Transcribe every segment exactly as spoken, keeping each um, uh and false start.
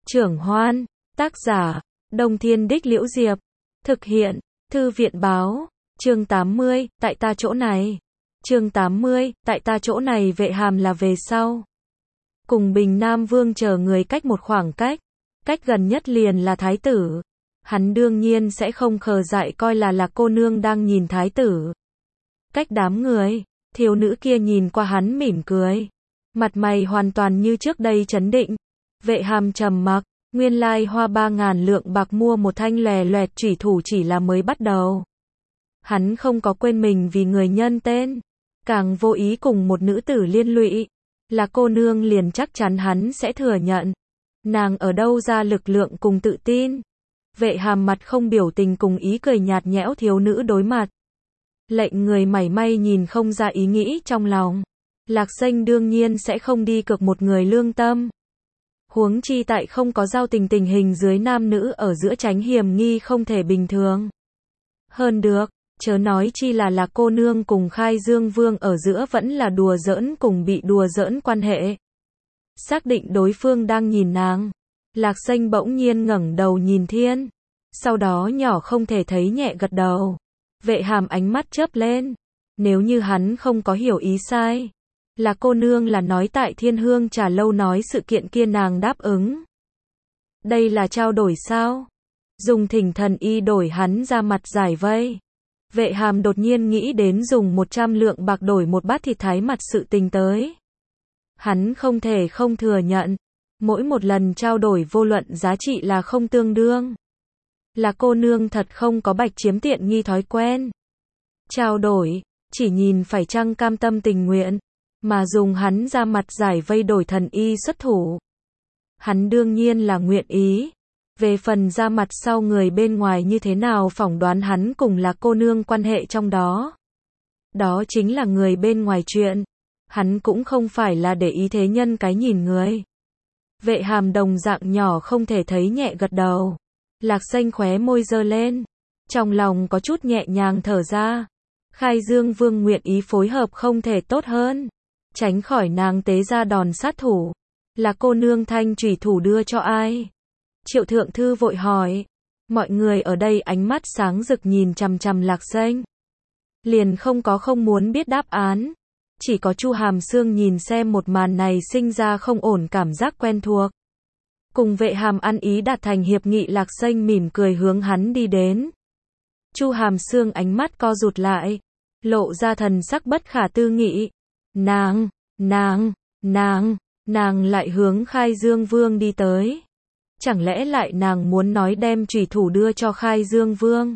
Trưởng Hoan, tác giả, Đông Thiên Đích Liễu Diệp, thực hiện, Thư viện Báo, chương tám mươi, tại ta chỗ này. Chương tám mươi, tại ta chỗ này. Vệ Hàm là về sau. Cùng Bình Nam Vương chờ người cách một khoảng cách, cách gần nhất liền là thái tử. Hắn đương nhiên sẽ không khờ dại coi là là cô nương đang nhìn thái tử. Cách đám người, thiếu nữ kia nhìn qua hắn mỉm cười. Mặt mày hoàn toàn như trước đây trấn định. Vệ Hàm trầm mặc, nguyên lai hoa ba ngàn lượng bạc mua một thanh lòe loẹt chủy thủ chỉ là mới bắt đầu. Hắn không có quên mình vì người nhân tên, càng vô ý cùng một nữ tử liên lụy. Là cô nương liền chắc chắn hắn sẽ thừa nhận. Nàng ở đâu ra lực lượng cùng tự tin? Vệ Hàm mặt không biểu tình cùng ý cười nhạt nhẽo thiếu nữ đối mặt. Lệnh người mảy may nhìn không ra ý nghĩ trong lòng. Lạc Xanh đương nhiên sẽ không đi cược một người lương tâm. Huống chi tại không có giao tình tình hình dưới nam nữ ở giữa tránh hiểm nghi không thể bình thường. Hơn được, chớ nói chi là là cô nương cùng Khai Dương Vương ở giữa vẫn là đùa giỡn cùng bị đùa giỡn quan hệ. Xác định đối phương đang nhìn nàng. Lạc Xanh bỗng nhiên ngẩng đầu nhìn thiên. Sau đó nhỏ không thể thấy nhẹ gật đầu. Vệ Hàm ánh mắt chớp lên. Nếu như hắn không có hiểu ý sai. Là cô nương là nói tại Thiên Hương Trà Lâu nói sự kiện kia nàng đáp ứng. Đây là trao đổi sao? Dùng Thỉnh Thần Y đổi hắn ra mặt giải vây. Vệ Hàm đột nhiên nghĩ đến dùng một trăm lượng bạc đổi một bát thịt thái mặt sự tình tới. Hắn không thể không thừa nhận. Mỗi một lần trao đổi vô luận giá trị là không tương đương. Là cô nương thật không có bạch chiếm tiện nghi thói quen. Trao đổi, chỉ nhìn phải chăng cam tâm tình nguyện. Mà dùng hắn ra mặt giải vây đổi thần y xuất thủ. Hắn đương nhiên là nguyện ý. Về phần ra mặt sau người bên ngoài như thế nào phỏng đoán hắn cùng là cô nương quan hệ trong đó. Đó chính là người bên ngoài chuyện. Hắn cũng không phải là để ý thế nhân cái nhìn người. Vệ Hàm đồng dạng nhỏ không thể thấy nhẹ gật đầu. Lạc Xanh khóe môi giơ lên. Trong lòng có chút nhẹ nhàng thở ra. Khai Dương Vương nguyện ý phối hợp không thể tốt hơn. Tránh khỏi nàng tế ra đòn sát thủ. Là cô nương thanh chủy thủ đưa cho ai? Triệu Thượng Thư vội hỏi. Mọi người ở đây ánh mắt sáng rực nhìn chằm chằm Lạc Xanh. Liền không có không muốn biết đáp án. Chỉ có Chu Hàm Sương nhìn xem một màn này sinh ra không ổn cảm giác quen thuộc. Cùng Vệ Hàm ăn ý đạt thành hiệp nghị. Lạc Xanh mỉm cười hướng hắn đi đến. Chu Hàm Sương ánh mắt co rụt lại. Lộ ra thần sắc bất khả tư nghị. Nàng, nàng, nàng, nàng lại hướng Khai Dương Vương đi tới. Chẳng lẽ lại nàng muốn nói đem chủy thủ đưa cho Khai Dương Vương?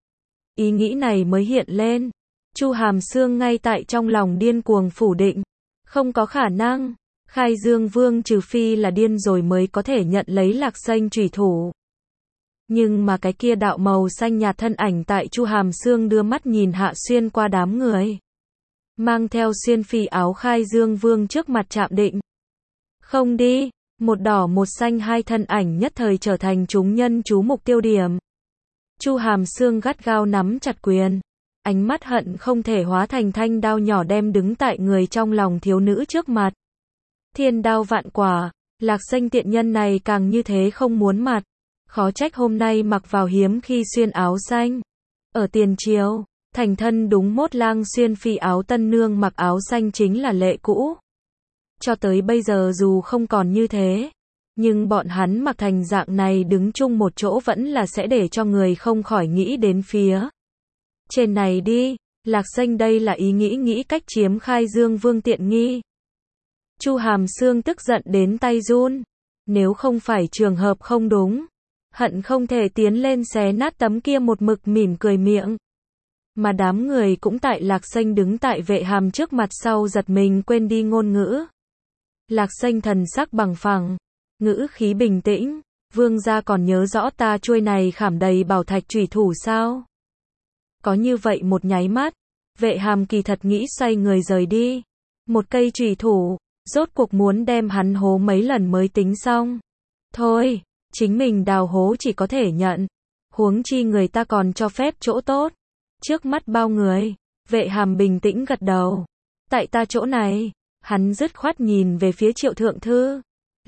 Ý nghĩ này mới hiện lên. Chu Hàm Sương ngay tại trong lòng điên cuồng phủ định. Không có khả năng. Khai Dương Vương trừ phi là điên rồi mới có thể nhận lấy Lạc Xanh chủy thủ. Nhưng mà cái kia đạo màu xanh nhạt thân ảnh tại Chu Hàm Sương đưa mắt nhìn hạ xuyên qua đám người. Mang theo xuyên phi áo Khai Dương Vương trước mặt chạm định. Không đi, một đỏ một xanh hai thân ảnh nhất thời trở thành chúng nhân chú mục tiêu điểm. Chu Hàm Sương gắt gao nắm chặt quyền. Ánh mắt hận không thể hóa thành thanh đao nhỏ đem đứng tại người trong lòng thiếu nữ trước mặt. Thiên đao vạn quả, Lạc Xanh tiện nhân này càng như thế không muốn mặt. Khó trách hôm nay mặc vào hiếm khi xuyên áo xanh. Ở tiền triều, thành thân đúng mốt lang xuyên phi áo tân nương mặc áo xanh chính là lệ cũ. Cho tới bây giờ dù không còn như thế, nhưng bọn hắn mặc thành dạng này đứng chung một chỗ vẫn là sẽ để cho người không khỏi nghĩ đến phía trên này đi. Lạc Xanh đây là ý nghĩ nghĩ cách chiếm Khai Dương Vương tiện nghi. Chu Hàm Sương tức giận đến tay run. Nếu không phải trường hợp không đúng, hận không thể tiến lên xé nát tấm kia một mực mỉm cười miệng. Mà đám người cũng tại Lạc Xanh đứng tại Vệ Hàm trước mặt sau giật mình quên đi ngôn ngữ. Lạc Xanh thần sắc bằng phẳng, ngữ khí bình tĩnh. Vương gia còn nhớ rõ ta chuôi này khảm đầy bảo thạch chủy thủ sao? Có như vậy một nháy mắt, Vệ Hàm kỳ thật nghĩ xoay người rời đi. Một cây chủy thủ, rốt cuộc muốn đem hắn hố mấy lần mới tính xong. Thôi, chính mình đào hố chỉ có thể nhận. Huống chi người ta còn cho phép chỗ tốt. Trước mắt bao người, Vệ Hàm bình tĩnh gật đầu. Tại ta chỗ này, hắn dứt khoát nhìn về phía Triệu Thượng Thư.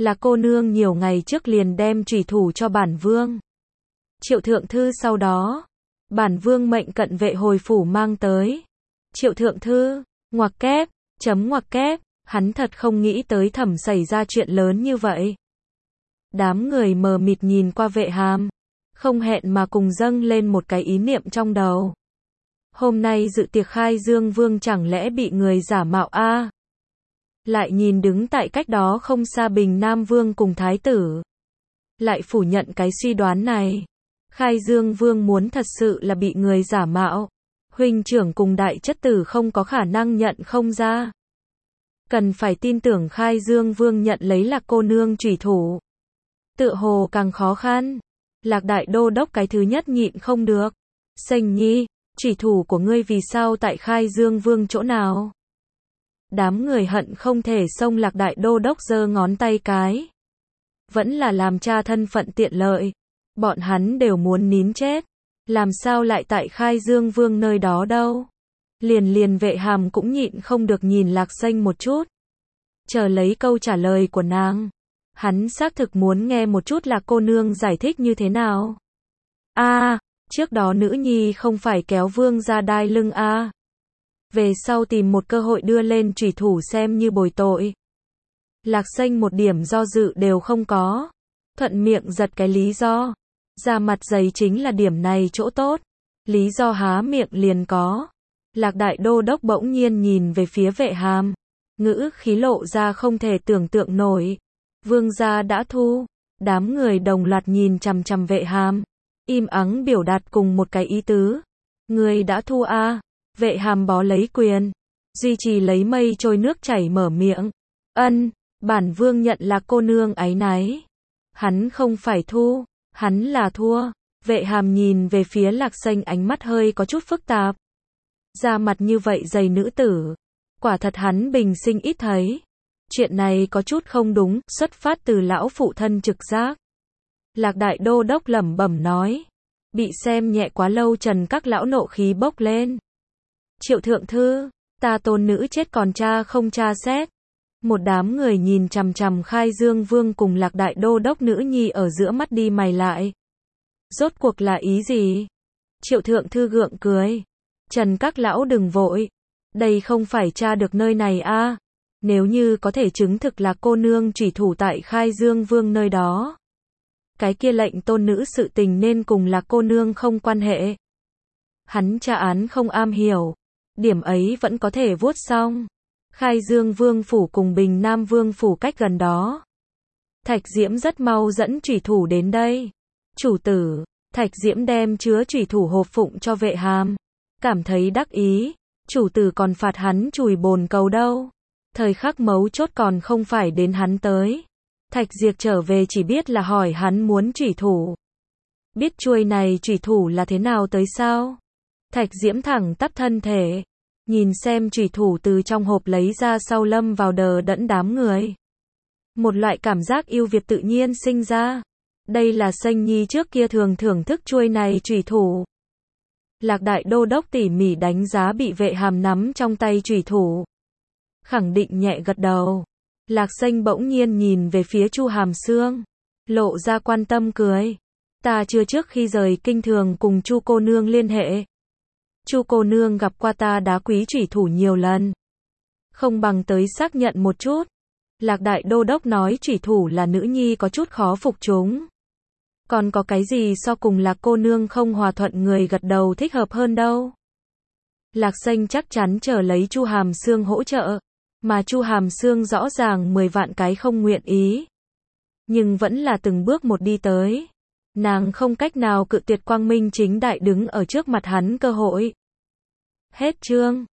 Là cô nương nhiều ngày trước liền đem chủy thủ cho bản vương. Triệu thượng thư sau đó, bản vương mệnh cận vệ hồi phủ mang tới. Triệu thượng thư, ngoặc kép, chấm ngoặc kép, hắn thật không nghĩ tới Thẩm xảy ra chuyện lớn như vậy. Đám người mờ mịt nhìn qua Vệ Hàm, không hẹn mà cùng dâng lên một cái ý niệm trong đầu. Hôm nay dự tiệc khai dương vương chẳng lẽ bị người giả mạo a? À? Lại nhìn đứng tại cách đó không xa Bình Nam vương cùng thái tử, lại phủ nhận cái suy đoán này. Khai dương vương muốn thật sự là bị người giả mạo, huynh trưởng cùng đại chất tử không có khả năng nhận không ra. Cần phải tin tưởng khai dương vương nhận lấy Lạc cô nương chủy thủ. Tựa hồ càng khó khăn. Lạc đại đô đốc cái thứ nhất nhịn không được. Sành nhi, chủy thủ của ngươi vì sao tại khai dương vương chỗ nào? Đám người hận không thể xông Lạc đại đô đốc giơ ngón tay cái. Vẫn là làm cha thân phận tiện lợi. Bọn hắn đều muốn nín chết. Làm sao lại tại khai dương vương nơi đó đâu? Liền liền Vệ Hàm cũng nhịn không được nhìn Lạc Xanh một chút. Chờ lấy câu trả lời của nàng. Hắn xác thực muốn nghe một chút Lạc cô nương giải thích như thế nào. A, à, trước đó nữ nhi không phải kéo vương ra đai lưng a. À. Về sau tìm một cơ hội đưa lên chủy thủ xem như bồi tội. Lạc Xanh một điểm do dự đều không có. Thuận miệng giật cái lý do. Da mặt dày chính là điểm này chỗ tốt. Lý do há miệng liền có. Lạc đại đô đốc bỗng nhiên nhìn về phía Vệ Hàm. Ngữ khí lộ ra không thể tưởng tượng nổi. Vương gia đã thu. Đám người đồng loạt nhìn chằm chằm Vệ Hàm. Im ắng biểu đạt cùng một cái ý tứ. Người đã thu a? À? Vệ Hàm bó lấy quyền. Duy trì lấy mây trôi nước chảy mở miệng. Ân, bản vương nhận là cô nương áy náy. Hắn không phải thu. Hắn là thua. Vệ Hàm nhìn về phía Lạc Xanh ánh mắt hơi có chút phức tạp. Da mặt như vậy dày nữ tử. Quả thật hắn bình sinh ít thấy. Chuyện này có chút không đúng, xuất phát từ lão phụ thân trực giác. Lạc đại đô đốc lẩm bẩm nói. Bị xem nhẹ quá lâu Trần các lão nộ khí bốc lên. Triệu thượng thư, ta tôn nữ chết còn cha không tra xét. Một đám người nhìn chằm chằm khai dương vương cùng Lạc đại đô đốc nữ nhi ở giữa mắt đi mày lại. Rốt cuộc là ý gì? Triệu thượng thư gượng cười. Trần các lão đừng vội. Đây không phải tra được nơi này a. À. Nếu như có thể chứng thực là cô nương chủy thủ tại khai dương vương nơi đó. Cái kia lệnh tôn nữ sự tình nên cùng là cô nương không quan hệ. Hắn tra án không am hiểu. Điểm ấy vẫn có thể vuốt xong. Khai dương vương phủ cùng Bình Nam vương phủ cách gần đó. Thạch Diễm rất mau dẫn chủy thủ đến đây. Chủ tử, Thạch Diễm đem chứa chủy thủ hộp phụng cho Vệ Hàm. Cảm thấy đắc ý. Chủ tử còn phạt hắn chùi bồn cầu đâu. Thời khắc mấu chốt còn không phải đến hắn tới. Thạch Diệp trở về chỉ biết là hỏi hắn muốn chủy thủ. Biết chuôi này chủy thủ là thế nào tới sao? Thạch Diễm thẳng tắp thân thể. Nhìn xem chủy thủ từ trong hộp lấy ra sau lâm vào đờ đẫn đám người. Một loại cảm giác yêu Việt tự nhiên sinh ra. Đây là Sanh Nhi trước kia thường thưởng thức chuôi này chủy thủ. Lạc đại đô đốc tỉ mỉ đánh giá bị Vệ Hàm nắm trong tay chủy thủ. Khẳng định nhẹ gật đầu. Lạc Xanh bỗng nhiên nhìn về phía Chu Hàm Sương. Lộ ra quan tâm cười. Ta chưa trước khi rời kinh thường cùng Chu cô nương liên hệ. Chu cô nương gặp qua ta đá quý chủy thủ nhiều lần. Không bằng tới xác nhận một chút. Lạc đại đô đốc nói chủy thủ là nữ nhi có chút khó phục chúng. Còn có cái gì so cùng Lạc cô nương không hòa thuận người gật đầu thích hợp hơn đâu. Lạc Xanh chắc chắn chờ lấy Chu Hàm Sương hỗ trợ. Mà Chu Hàm Sương rõ ràng mười vạn cái không nguyện ý. Nhưng vẫn là từng bước một đi tới. Nàng không cách nào cự tuyệt quang minh chính đại đứng ở trước mặt hắn cơ hội. Hết chương.